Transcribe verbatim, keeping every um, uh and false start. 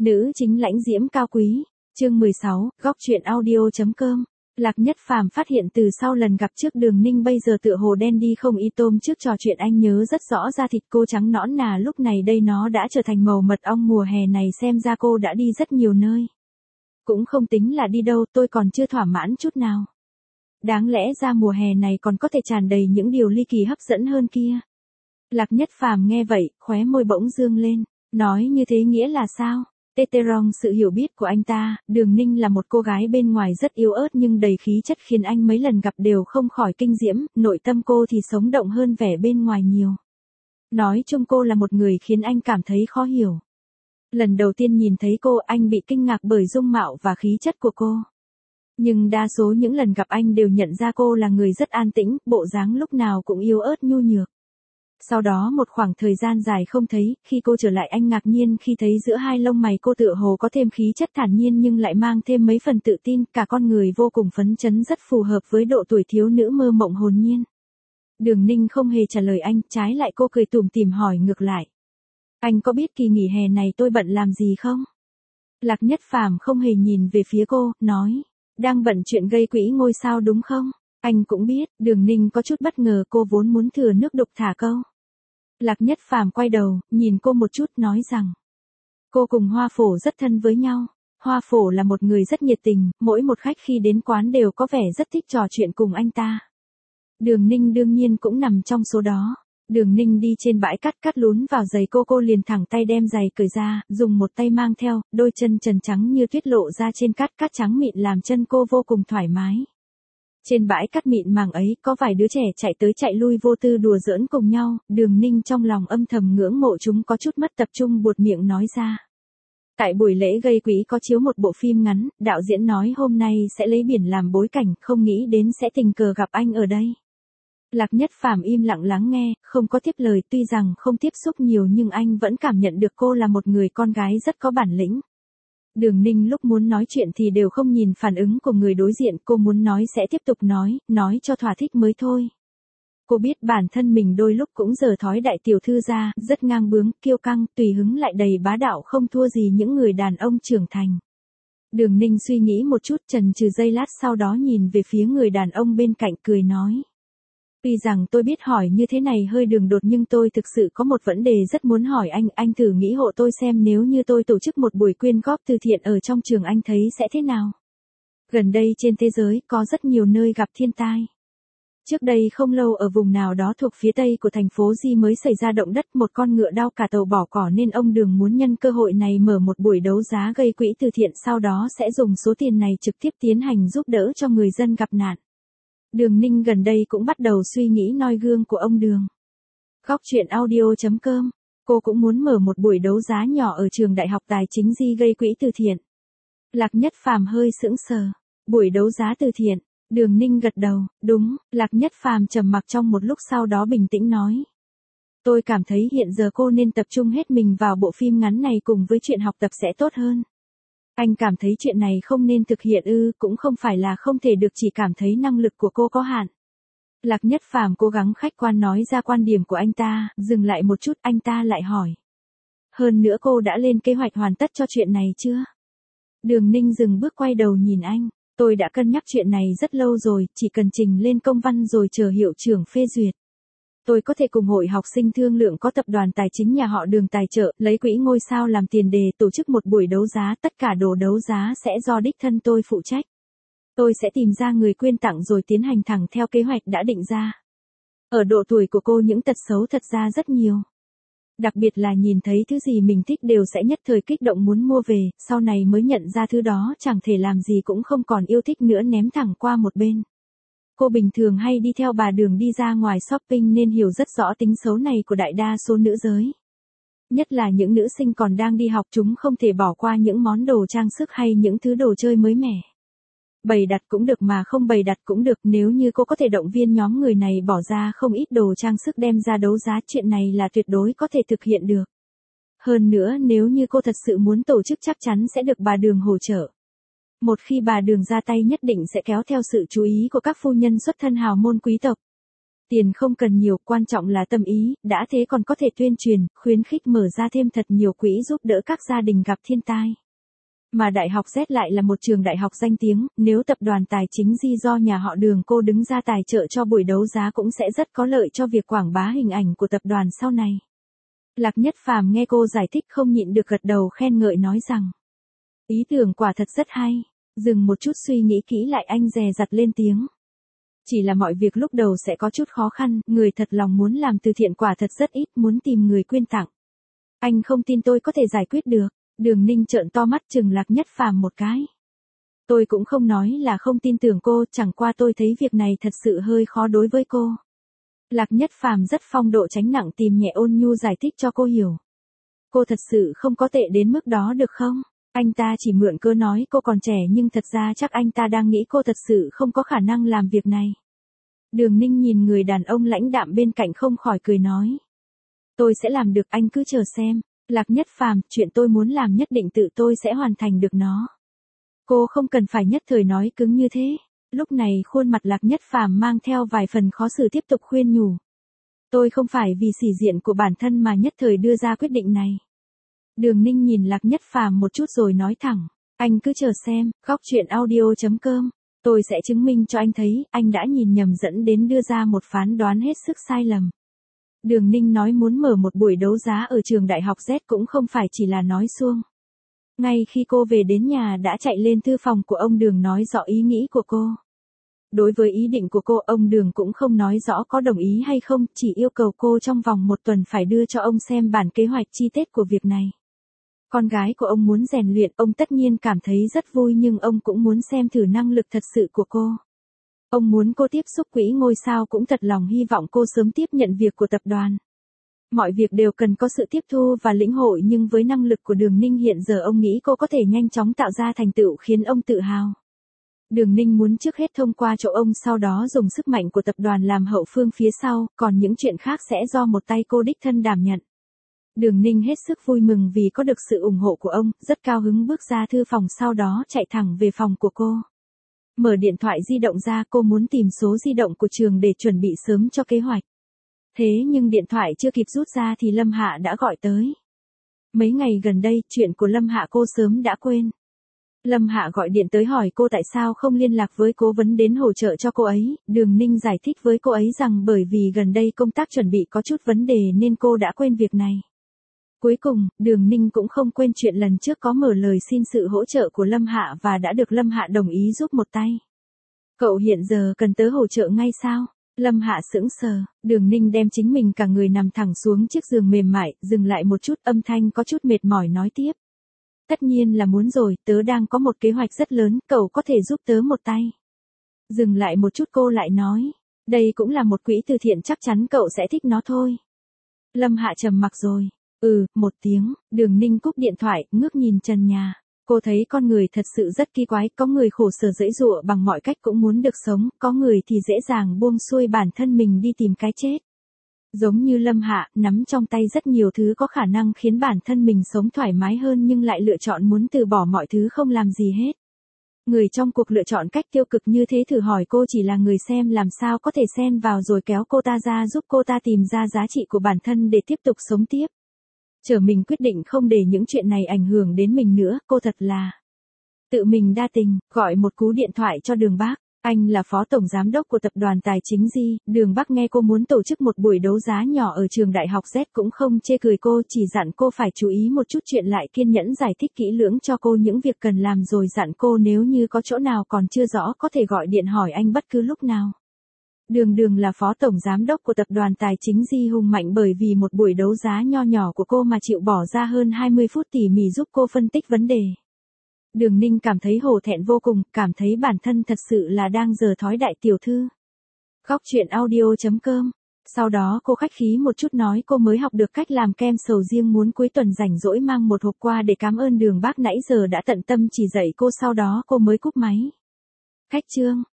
Nữ chính lãnh diễm cao quý. Chương mười sáu, góc truyện audio.com. Lạc Nhất Phàm phát hiện từ sau lần gặp trước Đường Ninh bây giờ tựa hồ đen đi không y tôm trước trò chuyện anh nhớ rất rõ da thịt cô trắng nõn nà lúc này đây nó đã trở thành màu mật ong mùa hè này xem ra cô đã đi rất nhiều nơi. Cũng không tính là đi đâu tôi còn chưa thỏa mãn chút nào. Đáng lẽ ra mùa hè này còn có thể tràn đầy những điều ly kỳ hấp dẫn hơn kia. Lạc Nhất Phàm nghe vậy, khóe môi bỗng dương lên, nói như thế nghĩa là sao? Teterong sự hiểu biết của anh ta, Đường Ninh là một cô gái bên ngoài rất yếu ớt nhưng đầy khí chất khiến anh mấy lần gặp đều không khỏi kinh diễm, nội tâm cô thì sống động hơn vẻ bên ngoài nhiều. Nói chung cô là một người khiến anh cảm thấy khó hiểu. Lần đầu tiên nhìn thấy cô anh bị kinh ngạc bởi dung mạo và khí chất của cô. Nhưng đa số những lần gặp anh đều nhận ra cô là người rất an tĩnh, bộ dáng lúc nào cũng yếu ớt nhu nhược. Sau đó một khoảng thời gian dài không thấy, khi cô trở lại anh ngạc nhiên khi thấy giữa hai lông mày cô tựa hồ có thêm khí chất thản nhiên nhưng lại mang thêm mấy phần tự tin, cả con người vô cùng phấn chấn rất phù hợp với độ tuổi thiếu nữ mơ mộng hồn nhiên. Đường Ninh không hề trả lời anh, trái lại cô cười tủm tỉm hỏi ngược lại. Anh có biết kỳ nghỉ hè này tôi bận làm gì không? Lạc Nhất Phàm không hề nhìn về phía cô, nói. Đang bận chuyện gây quỹ ngôi sao đúng không? Anh cũng biết, Đường Ninh có chút bất ngờ cô vốn muốn thừa nước đục thả câu. Lạc Nhất Phàm quay đầu, nhìn cô một chút nói rằng. Cô cùng Hoa Phổ rất thân với nhau. Hoa Phổ là một người rất nhiệt tình, mỗi một khách khi đến quán đều có vẻ rất thích trò chuyện cùng anh ta. Đường Ninh đương nhiên cũng nằm trong số đó. Đường Ninh đi trên bãi cát cát lún vào giày cô cô liền thẳng tay đem giày cởi ra, dùng một tay mang theo, đôi chân trần trắng như tuyết lộ ra trên cát cát trắng mịn làm chân cô vô cùng thoải mái. Trên bãi cát mịn màng ấy có vài đứa trẻ chạy tới chạy lui vô tư đùa giỡn cùng nhau, Đường Ninh trong lòng âm thầm ngưỡng mộ chúng có chút mất tập trung buột miệng nói ra. Tại buổi lễ gây quỹ có chiếu một bộ phim ngắn, đạo diễn nói hôm nay sẽ lấy biển làm bối cảnh, không nghĩ đến sẽ tình cờ gặp anh ở đây. Lạc Nhất Phàm im lặng lắng nghe, không có tiếp lời tuy rằng không tiếp xúc nhiều nhưng anh vẫn cảm nhận được cô là một người con gái rất có bản lĩnh. Đường Ninh lúc muốn nói chuyện thì đều không nhìn phản ứng của người đối diện, cô muốn nói sẽ tiếp tục nói, nói cho thỏa thích mới thôi. Cô biết bản thân mình đôi lúc cũng dở thói đại tiểu thư ra, rất ngang bướng, kiêu căng, tùy hứng lại đầy bá đạo không thua gì những người đàn ông trưởng thành. Đường Ninh suy nghĩ một chút chần chừ giây lát sau đó nhìn về phía người đàn ông bên cạnh cười nói. Tuy rằng tôi biết hỏi như thế này hơi đường đột nhưng tôi thực sự có một vấn đề rất muốn hỏi anh, anh thử nghĩ hộ tôi xem nếu như tôi tổ chức một buổi quyên góp từ thiện ở trong trường anh thấy sẽ thế nào. Gần đây trên thế giới có rất nhiều nơi gặp thiên tai. Trước đây không lâu ở vùng nào đó thuộc phía tây của thành phố Di mới xảy ra động đất một con ngựa đau cả tàu bỏ cỏ nên ông Đường muốn nhân cơ hội này mở một buổi đấu giá gây quỹ từ thiện sau đó sẽ dùng số tiền này trực tiếp tiến hành giúp đỡ cho người dân gặp nạn. Đường Ninh gần đây cũng bắt đầu suy nghĩ noi gương của ông Đường. Góc truyện audio.com, cô cũng muốn mở một buổi đấu giá nhỏ ở trường đại học tài chính Di gây quỹ từ thiện. Lạc Nhất Phàm hơi sững sờ, buổi đấu giá từ thiện, Đường Ninh gật đầu, đúng, Lạc Nhất Phàm trầm mặc trong một lúc sau đó bình tĩnh nói. Tôi cảm thấy hiện giờ cô nên tập trung hết mình vào bộ phim ngắn này cùng với chuyện học tập sẽ tốt hơn. Anh cảm thấy chuyện này không nên thực hiện ư, cũng không phải là không thể được chỉ cảm thấy năng lực của cô có hạn. Lạc Nhất Phàm cố gắng khách quan nói ra quan điểm của anh ta, dừng lại một chút anh ta lại hỏi. Hơn nữa cô đã lên kế hoạch hoàn tất cho chuyện này chưa? Đường Ninh dừng bước quay đầu nhìn anh, tôi đã cân nhắc chuyện này rất lâu rồi, chỉ cần trình lên công văn rồi chờ hiệu trưởng phê duyệt. Tôi có thể cùng hội học sinh thương lượng có tập đoàn tài chính nhà họ Đường tài trợ, lấy quỹ ngôi sao làm tiền đề tổ chức một buổi đấu giá, tất cả đồ đấu giá sẽ do đích thân tôi phụ trách. Tôi sẽ tìm ra người quyên tặng rồi tiến hành thẳng theo kế hoạch đã định ra. Ở độ tuổi của cô những tật xấu thật ra rất nhiều. Đặc biệt là nhìn thấy thứ gì mình thích đều sẽ nhất thời kích động muốn mua về, sau này mới nhận ra thứ đó chẳng thể làm gì cũng không còn yêu thích nữa ném thẳng qua một bên. Cô bình thường hay đi theo bà Đường đi ra ngoài shopping nên hiểu rất rõ tính xấu này của đại đa số nữ giới. Nhất là những nữ sinh còn đang đi học chúng không thể bỏ qua những món đồ trang sức hay những thứ đồ chơi mới mẻ. Bày đặt cũng được mà không bày đặt cũng được, nếu như cô có thể động viên nhóm người này bỏ ra không ít đồ trang sức đem ra đấu giá chuyện này là tuyệt đối có thể thực hiện được. Hơn nữa nếu như cô thật sự muốn tổ chức chắc chắn sẽ được bà Đường hỗ trợ. Một khi bà Đường ra tay nhất định sẽ kéo theo sự chú ý của các phu nhân xuất thân hào môn quý tộc. Tiền không cần nhiều, quan trọng là tâm ý, đã thế còn có thể tuyên truyền, khuyến khích mở ra thêm thật nhiều quỹ giúp đỡ các gia đình gặp thiên tai. Mà Đại học Z lại là một trường đại học danh tiếng, nếu tập đoàn tài chính Di do nhà họ Đường cô đứng ra tài trợ cho buổi đấu giá cũng sẽ rất có lợi cho việc quảng bá hình ảnh của tập đoàn sau này. Lạc Nhất Phàm nghe cô giải thích không nhịn được gật đầu khen ngợi nói rằng, ý tưởng quả thật rất hay. Dừng một chút suy nghĩ kỹ lại anh dè dặt lên tiếng. Chỉ là mọi việc lúc đầu sẽ có chút khó khăn, người thật lòng muốn làm từ thiện quả thật rất ít, muốn tìm người quyên tặng. Anh không tin tôi có thể giải quyết được. Đường Ninh trợn to mắt chừng Lạc Nhất Phàm một cái. Tôi cũng không nói là không tin tưởng cô, chẳng qua tôi thấy việc này thật sự hơi khó đối với cô. Lạc Nhất Phàm rất phong độ tránh nặng tìm nhẹ ôn nhu giải thích cho cô hiểu. Cô thật sự không có tệ đến mức đó được không? Anh ta chỉ mượn cớ nói cô còn trẻ nhưng thật ra chắc anh ta đang nghĩ cô thật sự không có khả năng làm việc này. Đường Ninh nhìn người đàn ông lãnh đạm bên cạnh không khỏi cười nói. Tôi sẽ làm được, anh cứ chờ xem. Lạc Nhất Phàm, chuyện tôi muốn làm nhất định tự tôi sẽ hoàn thành được nó. Cô không cần phải nhất thời nói cứng như thế. Lúc này khuôn mặt Lạc Nhất Phàm mang theo vài phần khó xử tiếp tục khuyên nhủ. Tôi không phải vì sĩ diện của bản thân mà nhất thời đưa ra quyết định này. Đường Ninh nhìn Lạc Nhất Phàm một chút rồi nói thẳng. Anh cứ chờ xem, góc chuyện audio chấm com. Tôi sẽ chứng minh cho anh thấy, anh đã nhìn nhầm dẫn đến đưa ra một phán đoán hết sức sai lầm. Đường Ninh nói muốn mở một buổi đấu giá ở trường Đại học Z cũng không phải chỉ là nói suông. Ngay khi cô về đến nhà đã chạy lên thư phòng của ông Đường nói rõ ý nghĩ của cô. Đối với ý định của cô, ông Đường cũng không nói rõ có đồng ý hay không, chỉ yêu cầu cô trong vòng một tuần phải đưa cho ông xem bản kế hoạch chi tiết của việc này. Con gái của ông muốn rèn luyện, ông tất nhiên cảm thấy rất vui nhưng ông cũng muốn xem thử năng lực thật sự của cô. Ông muốn cô tiếp xúc quỹ ngôi sao cũng thật lòng hy vọng cô sớm tiếp nhận việc của tập đoàn. Mọi việc đều cần có sự tiếp thu và lĩnh hội nhưng với năng lực của Đường Ninh hiện giờ ông nghĩ cô có thể nhanh chóng tạo ra thành tựu khiến ông tự hào. Đường Ninh muốn trước hết thông qua chỗ ông sau đó dùng sức mạnh của tập đoàn làm hậu phương phía sau, còn những chuyện khác sẽ do một tay cô đích thân đảm nhận. Đường Ninh hết sức vui mừng vì có được sự ủng hộ của ông, rất cao hứng bước ra thư phòng sau đó chạy thẳng về phòng của cô. Mở điện thoại di động ra cô muốn tìm số di động của trường để chuẩn bị sớm cho kế hoạch. Thế nhưng điện thoại chưa kịp rút ra thì Lâm Hạ đã gọi tới. Mấy ngày gần đây, chuyện của Lâm Hạ cô sớm đã quên. Lâm Hạ gọi điện tới hỏi cô tại sao không liên lạc với cố vấn đến hỗ trợ cho cô ấy. Đường Ninh giải thích với cô ấy rằng bởi vì gần đây công tác chuẩn bị có chút vấn đề nên cô đã quên việc này. Cuối cùng, Đường Ninh cũng không quên chuyện lần trước có mở lời xin sự hỗ trợ của Lâm Hạ và đã được Lâm Hạ đồng ý giúp một tay. Cậu hiện giờ cần tớ hỗ trợ ngay sao? Lâm Hạ sững sờ, Đường Ninh đem chính mình cả người nằm thẳng xuống chiếc giường mềm mại, dừng lại một chút, âm thanh có chút mệt mỏi nói tiếp. Tất nhiên là muốn rồi, tớ đang có một kế hoạch rất lớn, cậu có thể giúp tớ một tay. Dừng lại một chút cô lại nói, đây cũng là một quỹ từ thiện chắc chắn cậu sẽ thích nó thôi. Lâm Hạ trầm mặc rồi. Ừ, một tiếng, Đường Ninh cúp điện thoại, ngước nhìn trần nhà. Cô thấy con người thật sự rất kỳ quái, có người khổ sở giãy giụa bằng mọi cách cũng muốn được sống, có người thì dễ dàng buông xuôi bản thân mình đi tìm cái chết. Giống như Lâm Hạ, nắm trong tay rất nhiều thứ có khả năng khiến bản thân mình sống thoải mái hơn nhưng lại lựa chọn muốn từ bỏ mọi thứ không làm gì hết. Người trong cuộc lựa chọn cách tiêu cực như thế thử hỏi cô chỉ là người xem làm sao có thể xen vào rồi kéo cô ta ra giúp cô ta tìm ra giá trị của bản thân để tiếp tục sống tiếp. Chờ mình quyết định không để những chuyện này ảnh hưởng đến mình nữa, cô thật là tự mình đa tình, gọi một cú điện thoại cho Đường Bác. Anh là phó tổng giám đốc của tập đoàn tài chính Di, Đường Bác nghe cô muốn tổ chức một buổi đấu giá nhỏ ở trường Đại học Z cũng không chê cười cô, chỉ dặn cô phải chú ý một chút chuyện lại kiên nhẫn giải thích kỹ lưỡng cho cô những việc cần làm rồi dặn cô nếu như có chỗ nào còn chưa rõ có thể gọi điện hỏi anh bất cứ lúc nào. Đường Đường là phó tổng giám đốc của tập đoàn tài chính Di hùng mạnh bởi vì một buổi đấu giá nho nhỏ của cô mà chịu bỏ ra hơn hai mươi phút tỉ mỉ giúp cô phân tích vấn đề. Đường Ninh cảm thấy hổ thẹn vô cùng, cảm thấy bản thân thật sự là đang giở thói đại tiểu thư. Góc chuyện audio chấm com. Sau đó cô khách khí một chút nói cô mới học được cách làm kem sầu riêng muốn cuối tuần rảnh rỗi mang một hộp qua để cảm ơn Đường Bác nãy giờ đã tận tâm chỉ dạy cô sau đó cô mới cúp máy. Khách trương.